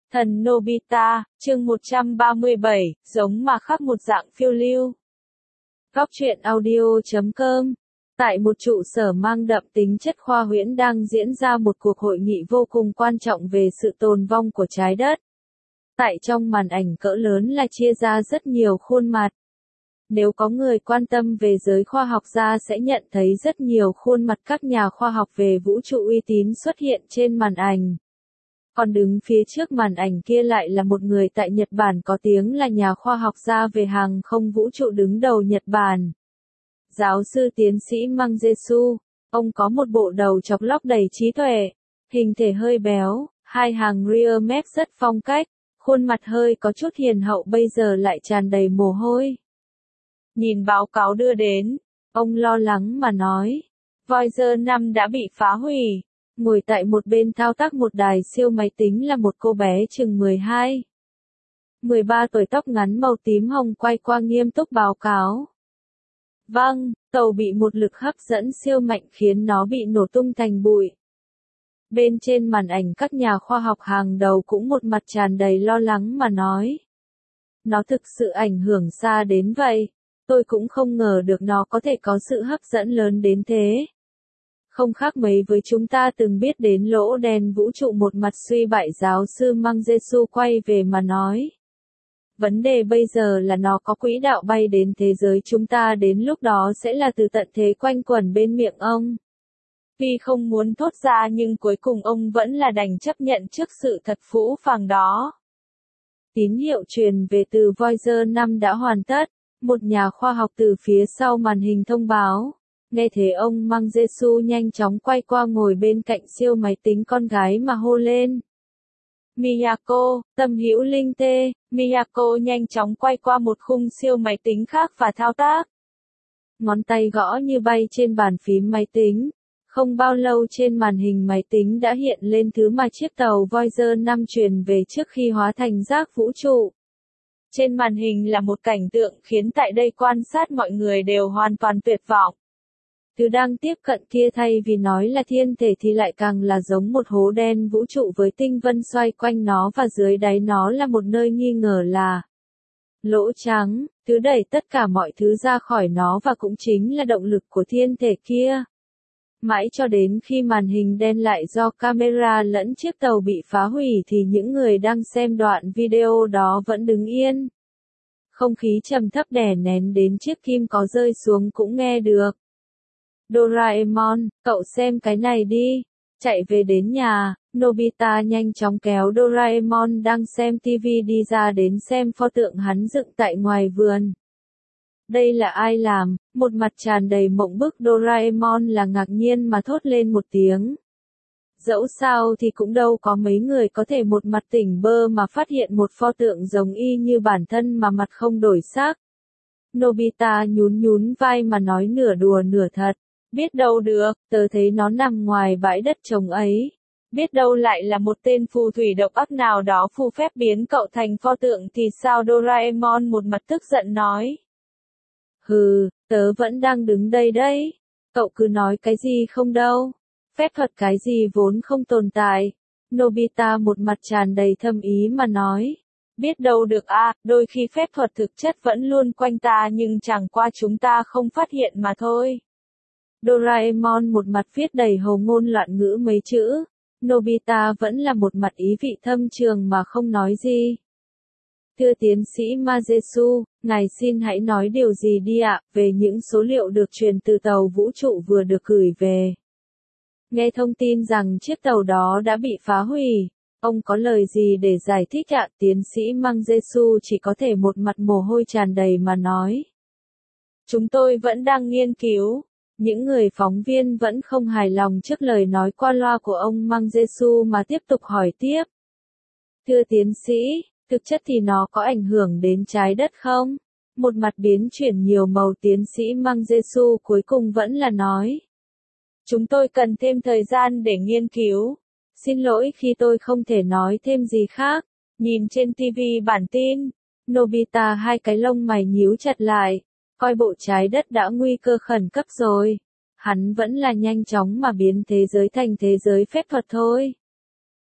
Thần Nobita, chương 137, giống mà khác một dạng phiêu lưu. Góc truyện audio.com. Tại một trụ sở mang đậm tính chất khoa huyễn đang diễn ra một cuộc hội nghị vô cùng quan trọng về sự tồn vong của trái đất. Tại trong màn ảnh cỡ lớn là chia ra rất nhiều khuôn mặt. Nếu có người quan tâm về giới khoa học ra sẽ nhận thấy rất nhiều khuôn mặt các nhà khoa học về vũ trụ uy tín xuất hiện trên màn ảnh. Còn đứng phía trước màn ảnh kia lại là một người tại Nhật Bản có tiếng là nhà khoa học gia về hàng không vũ trụ đứng đầu Nhật Bản. Giáo sư tiến sĩ Mang Jesu, ông có một bộ đầu chọc lóc đầy trí tuệ, hình thể hơi béo, hai hàng rear mép rất phong cách, khuôn mặt hơi có chút hiền hậu bây giờ lại tràn đầy mồ hôi. Nhìn báo cáo đưa đến, ông lo lắng mà nói, Voyager 5 đã bị phá hủy. Ngồi tại một bên thao tác một đài siêu máy tính là một cô bé chừng 13 tuổi tóc ngắn màu tím hồng quay qua nghiêm túc báo cáo. Vâng, tàu bị một lực hấp dẫn siêu mạnh khiến nó bị nổ tung thành bụi. Bên trên màn ảnh các nhà khoa học hàng đầu cũng một mặt tràn đầy lo lắng mà nói. Nó thực sự ảnh hưởng xa đến vậy, tôi cũng không ngờ được nó có thể có sự hấp dẫn lớn đến thế. Không khác mấy với chúng ta từng biết đến lỗ đen vũ trụ, một mặt suy bại giáo sư Mang Jesu quay về mà nói. Vấn đề bây giờ là nó có quỹ đạo bay đến thế giới chúng ta, đến lúc đó sẽ là từ tận thế quanh quẩn bên miệng ông. Vì không muốn thốt ra nhưng cuối cùng ông vẫn là đành chấp nhận trước sự thật phũ phàng đó. Tín hiệu truyền về từ Voyager 5 đã hoàn tất, một nhà khoa học từ phía sau màn hình thông báo. Nghe thế ông Mang Jesu nhanh chóng quay qua ngồi bên cạnh siêu máy tính con gái mà hô lên. Miyako, tâm hữu linh tê. Miyako nhanh chóng quay qua một khung siêu máy tính khác và thao tác. Ngón tay gõ như bay trên bàn phím máy tính. Không bao lâu trên màn hình máy tính đã hiện lên thứ mà chiếc tàu Voyager 5 truyền về trước khi hóa thành rác vũ trụ. Trên màn hình là một cảnh tượng khiến tại đây quan sát mọi người đều hoàn toàn tuyệt vọng. Thứ đang tiếp cận kia thay vì nói là thiên thể thì lại càng là giống một hố đen vũ trụ với tinh vân xoay quanh nó và dưới đáy nó là một nơi nghi ngờ là lỗ trắng, thứ đẩy tất cả mọi thứ ra khỏi nó và cũng chính là động lực của thiên thể kia. Mãi cho đến khi màn hình đen lại do camera lẫn chiếc tàu bị phá hủy thì những người đang xem đoạn video đó vẫn đứng yên. Không khí trầm thấp đè nén đến chiếc kim có rơi xuống cũng nghe được. Doraemon, cậu xem cái này đi. Chạy về đến nhà, Nobita nhanh chóng kéo Doraemon đang xem TV đi ra đến xem pho tượng hắn dựng tại ngoài vườn. Đây là ai làm? Một mặt tràn đầy mộng bức Doraemon là ngạc nhiên mà thốt lên một tiếng. Dẫu sao thì cũng đâu có mấy người có thể một mặt tỉnh bơ mà phát hiện một pho tượng giống y như bản thân mà mặt không đổi sắc. Nobita nhún vai mà nói nửa đùa nửa thật. Biết đâu được, tớ thấy nó nằm ngoài bãi đất trống ấy. Biết đâu lại là một tên phù thủy độc ác nào đó phù phép biến cậu thành pho tượng thì sao? Doraemon một mặt tức giận nói. Hừ, tớ vẫn đang đứng đây đấy. Cậu cứ nói cái gì không đâu. Phép thuật cái gì vốn không tồn tại. Nobita một mặt tràn đầy thâm ý mà nói. Biết đâu được à, đôi khi phép thuật thực chất vẫn luôn quanh ta nhưng chẳng qua chúng ta không phát hiện mà thôi. Doraemon một mặt viết đầy hồ ngôn loạn ngữ mấy chữ. Nobita vẫn là một mặt ý vị thâm trường mà không nói gì. Thưa tiến sĩ Majesu, ngài xin hãy nói điều gì đi ạ, về những số liệu được truyền từ tàu vũ trụ vừa được gửi về. Nghe thông tin rằng chiếc tàu đó đã bị phá hủy, ông có lời gì để giải thích ạ? Tiến sĩ Mang Jesu chỉ có thể một mặt mồ hôi tràn đầy mà nói. Chúng tôi vẫn đang nghiên cứu. Những người phóng viên vẫn không hài lòng trước lời nói qua loa của ông Mang Jesu mà tiếp tục hỏi tiếp. Thưa tiến sĩ, thực chất thì nó có ảnh hưởng đến trái đất không? Một mặt biến chuyển nhiều màu tiến sĩ Mang Jesu cuối cùng vẫn là nói. Chúng tôi cần thêm thời gian để nghiên cứu. Xin lỗi khi tôi không thể nói thêm gì khác. Nhìn trên TV bản tin, Nobita hai cái lông mày nhíu chặt lại. Coi bộ trái đất đã nguy cơ khẩn cấp rồi. Hắn vẫn là nhanh chóng mà biến thế giới thành thế giới phép thuật thôi.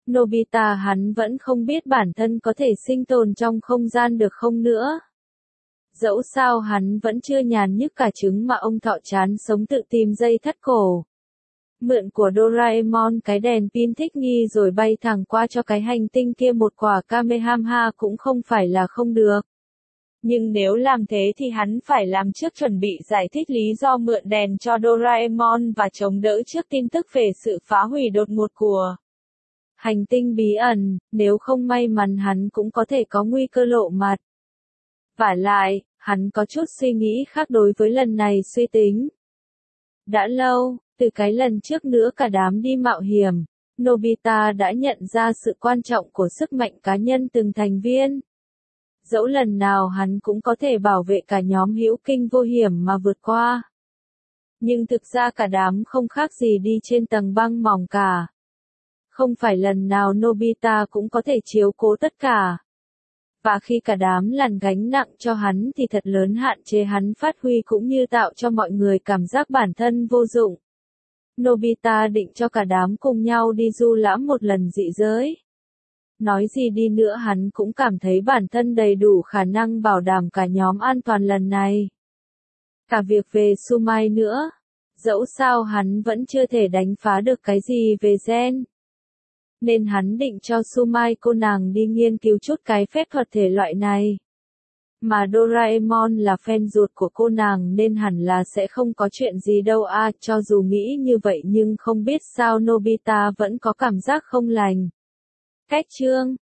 Nobita hắn vẫn không biết bản thân có thể sinh tồn trong không gian được không nữa. Dẫu sao hắn vẫn chưa nhàn nhức cả trứng mà ông thọ chán sống tự tìm dây thắt cổ. Mượn của Doraemon cái đèn pin thích nghi rồi bay thẳng qua cho cái hành tinh kia một quả Kamehameha cũng không phải là không được. Nhưng nếu làm thế thì hắn phải làm trước chuẩn bị giải thích lý do mượn đèn cho Doraemon và chống đỡ trước tin tức về sự phá hủy đột ngột của hành tinh bí ẩn, nếu không may mắn hắn cũng có thể có nguy cơ lộ mặt. Vả lại, hắn có chút suy nghĩ khác đối với lần này suy tính. Đã lâu, từ cái lần trước nữa cả đám đi mạo hiểm, Nobita đã nhận ra sự quan trọng của sức mạnh cá nhân từng thành viên. Dẫu lần nào hắn cũng có thể bảo vệ cả nhóm hữu kinh vô hiểm mà vượt qua. Nhưng thực ra cả đám không khác gì đi trên tầng băng mỏng cả. Không phải lần nào Nobita cũng có thể chiếu cố tất cả. Và khi cả đám làn gánh nặng cho hắn thì thật lớn hạn chế hắn phát huy cũng như tạo cho mọi người cảm giác bản thân vô dụng. Nobita định cho cả đám cùng nhau đi du lãm một lần dị giới. Nói gì đi nữa hắn cũng cảm thấy bản thân đầy đủ khả năng bảo đảm cả nhóm an toàn lần này. Cả việc về Sumai nữa. Dẫu sao hắn vẫn chưa thể đánh phá được cái gì về gen. Nên hắn định cho Sumai cô nàng đi nghiên cứu chút cái phép thuật thể loại này. Mà Doraemon là fan ruột của cô nàng nên hẳn là sẽ không có chuyện gì đâu à, cho dù nghĩ như vậy nhưng không biết sao Nobita vẫn có cảm giác không lành. Cách chương